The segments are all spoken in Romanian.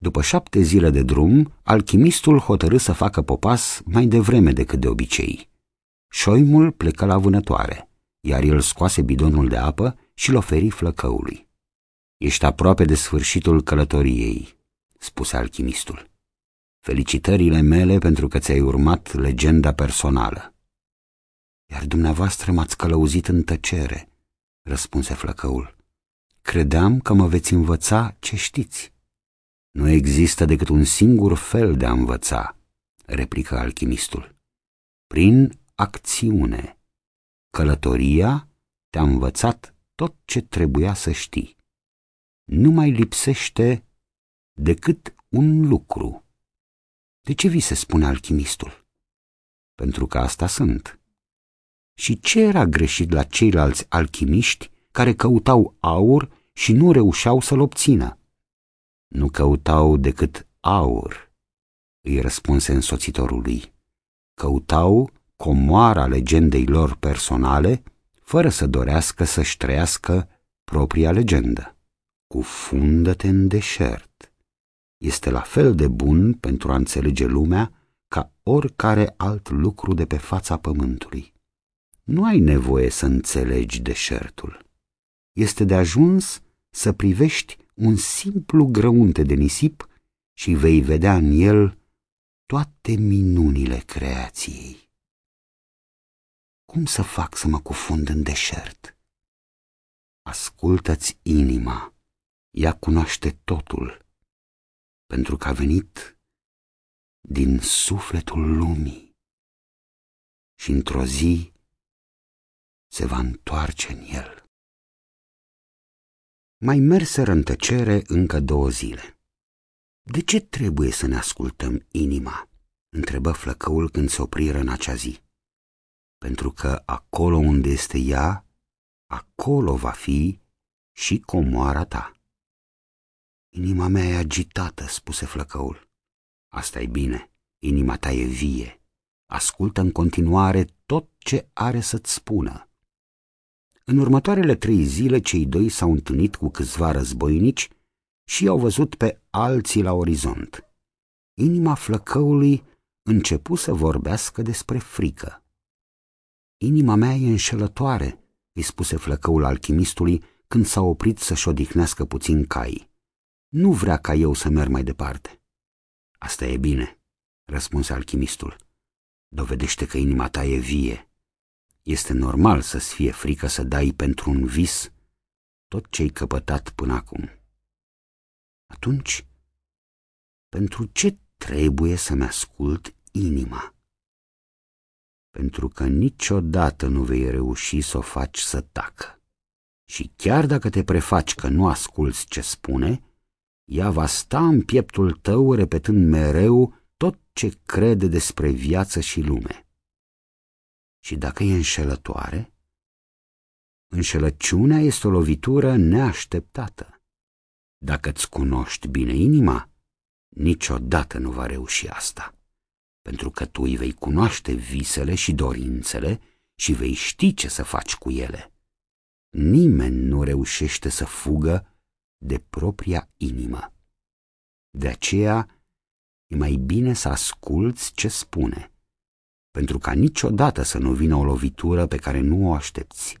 După 7 zile de drum, alchimistul hotărâ să facă popas mai devreme decât de obicei. Șoimul plecă la vânătoare, iar el scoase bidonul de apă și l oferi flăcăului. Ești aproape de sfârșitul călătoriei, spuse alchimistul. Felicitările mele pentru că ți-ai urmat legenda personală. Iar dumneavoastră m-ați călăuzit în tăcere, răspunse flăcăul. Credeam că mă veți învăța ce știți. Nu există decât un singur fel de a învăța, replică alchimistul. Prin acțiune. Călătoria te-a învățat tot ce trebuia să știi. Nu mai lipsește decât un lucru. De ce vi se spune alchimistul? Pentru că asta sunt. Și ce era greșit la ceilalți alchimiști care căutau aur și nu reușeau să-l obțină? Nu căutau decât aur, îi răspunse însoțitorul lui. Căutau comoara legendei lor personale, fără să dorească să-și trăiască propria legendă. Cufundă-te în deșert. Este la fel de bun pentru a înțelege lumea ca oricare alt lucru de pe fața pământului. Nu ai nevoie să înțelegi deșertul. Este de ajuns să privești un simplu grăunte de nisip și vei vedea în el toate minunile creației. Cum să fac să mă cufund în deșert? Ascultă-ți inima, ea cunoaște totul, pentru că a venit din sufletul lumii și într-o zi se va întoarce în el. Mai merseră în tăcere încă 2 zile. De ce trebuie să ne ascultăm inima? Întrebă flăcăul când se opriră în acea zi. Pentru că acolo unde este ea, acolo va fi și comoara ta. Inima mea e agitată, spuse flăcăul. Asta e bine, inima ta e vie. Ascultă în continuare tot ce are să-ți spună. În următoarele 3 zile, cei 2 s-au întâlnit cu câțiva războinici și i-au văzut pe alții la orizont. Inima flăcăului începu să vorbească despre frică. Inima mea e înșelătoare, îi spuse flăcăul alchimistului când s-a oprit să-și odihnească puțin caii. Nu vrea ca eu să merg mai departe. Asta e bine, răspunse alchimistul. Dovedește că inima ta e vie. Este normal să-ți fie frică să dai pentru un vis tot ce-ai căpătat până acum. Atunci, pentru ce trebuie să-mi ascult inima? Pentru că niciodată nu vei reuși să o faci să tacă. Și chiar dacă te prefaci că nu asculți ce spune, ea va sta în pieptul tău repetând mereu tot ce crede despre viață și lume. Și dacă e înșelătoare, înșelăciunea este o lovitură neașteptată. Dacă îți cunoști bine inima, niciodată nu va reuși asta, pentru că tu îi vei cunoaște visele și dorințele și vei ști ce să faci cu ele. Nimeni nu reușește să fugă de propria inimă. De aceea e mai bine să asculți ce spune, pentru ca niciodată să nu vină o lovitură pe care nu o aștepți.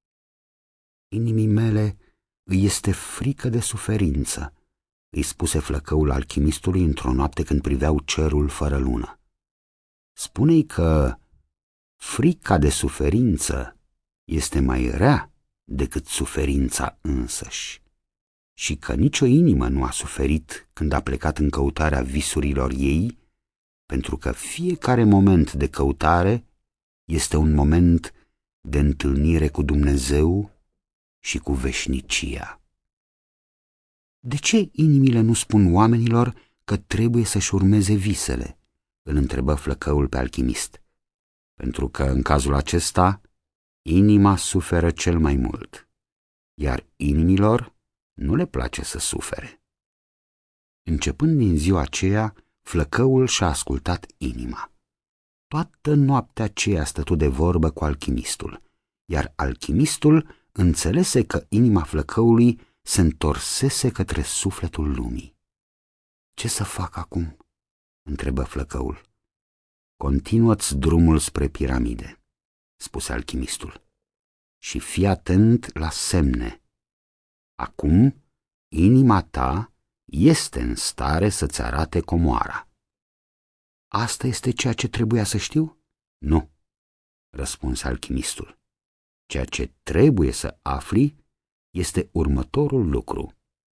Inimii mele îi este frică de suferință, îi spuse flăcăul alchimistului într-o noapte când priveau cerul fără lună. Spune-i că frica de suferință este mai rea decât suferința însăși și că nicio inimă nu a suferit când a plecat în căutarea visurilor ei, pentru că fiecare moment de căutare este un moment de întâlnire cu Dumnezeu și cu veșnicia. De ce inimile nu spun oamenilor că trebuie să-și urmeze visele? Îl întrebă flăcăul pe alchimist. Pentru că în cazul acesta inima suferă cel mai mult, iar inimilor nu le place să sufere. Începând din ziua aceea, flăcăul și-a ascultat inima. Toată noaptea aceea stătu de vorbă cu alchimistul, iar alchimistul înțelese că inima flăcăului se întorsese către sufletul lumii. Ce să fac acum?" întrebă flăcăul. Continuă-ți drumul spre piramide," spuse alchimistul, și fii atent la semne. Acum, inima ta este în stare să-ți arate comoara." Asta este ceea ce trebuia să știu?" Nu," răspunse alchimistul. Ceea ce trebuie să afli este următorul lucru.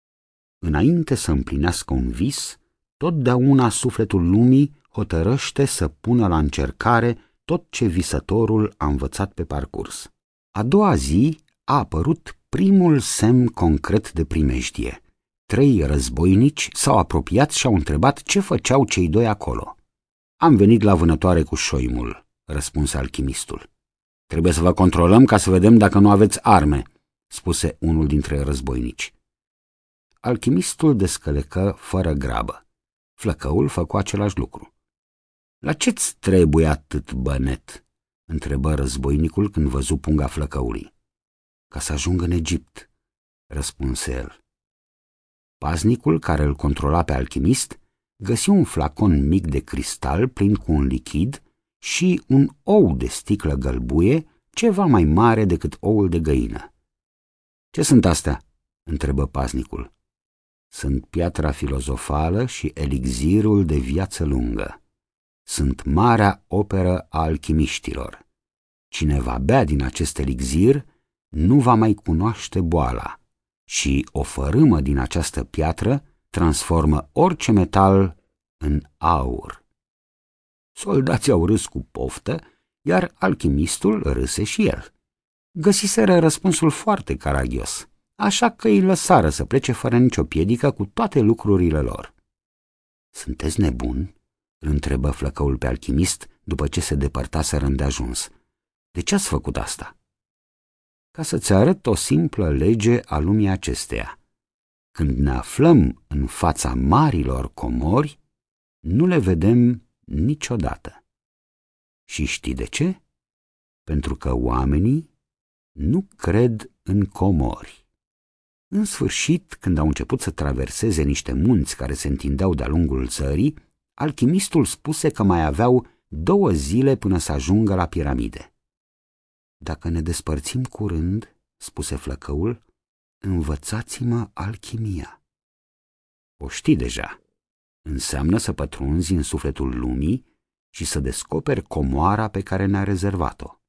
Înainte să împlinească un vis, totdeauna sufletul lumii hotărăște să pună la încercare tot ce visătorul a învățat pe parcurs. A doua zi a apărut primul semn concret de primejdie. 3 războinici s-au apropiat și au întrebat ce făceau cei 2 acolo. Am venit la vânătoare cu șoimul," răspunse alchimistul. Trebuie să vă controlăm ca să vedem dacă nu aveți arme," spuse unul dintre războinici. Alchimistul descălecă fără grabă. Flăcăul făcu același lucru. La ce-ți trebuie atât bănet?" întrebă războinicul când văzu punga flăcăului. Ca să ajung în Egipt," răspunse el. Paznicul care îl controla pe alchimist găsi un flacon mic de cristal plin cu un lichid și un ou de sticlă gălbuie ceva mai mare decât oul de găină. Ce sunt astea?" întrebă paznicul. Sunt piatra filozofală și elixirul de viață lungă. Sunt marea operă a alchimiștilor. Cine va bea din acest elixir nu va mai cunoaște boala și o fărâmă din această piatră transformă orice metal în aur." Soldații au râs cu poftă, iar alchimistul râse și el. Găsiseră răspunsul foarte caragios, așa că îi lăsară să plece fără nicio piedică cu toate lucrurile lor. Sunteți nebun?" îl întrebă flăcăul pe alchimist după ce se depărtaseră îndeajuns. De ce ați făcut asta?" Ca să-ți arăt o simplă lege a lumii acesteia. Când ne aflăm în fața marilor comori, nu le vedem niciodată. Și știi de ce? Pentru că oamenii nu cred în comori." În sfârșit, când au început să traverseze niște munți care se întindeau de-a lungul țării, alchimistul spuse că mai aveau 2 zile până să ajungă la piramide. Dacă ne despărțim curând," spuse flăcăul, învățați-mă alchimia." O știi deja. Înseamnă să pătrunzi în sufletul lumii și să descoperi comoara pe care ne-a rezervat-o.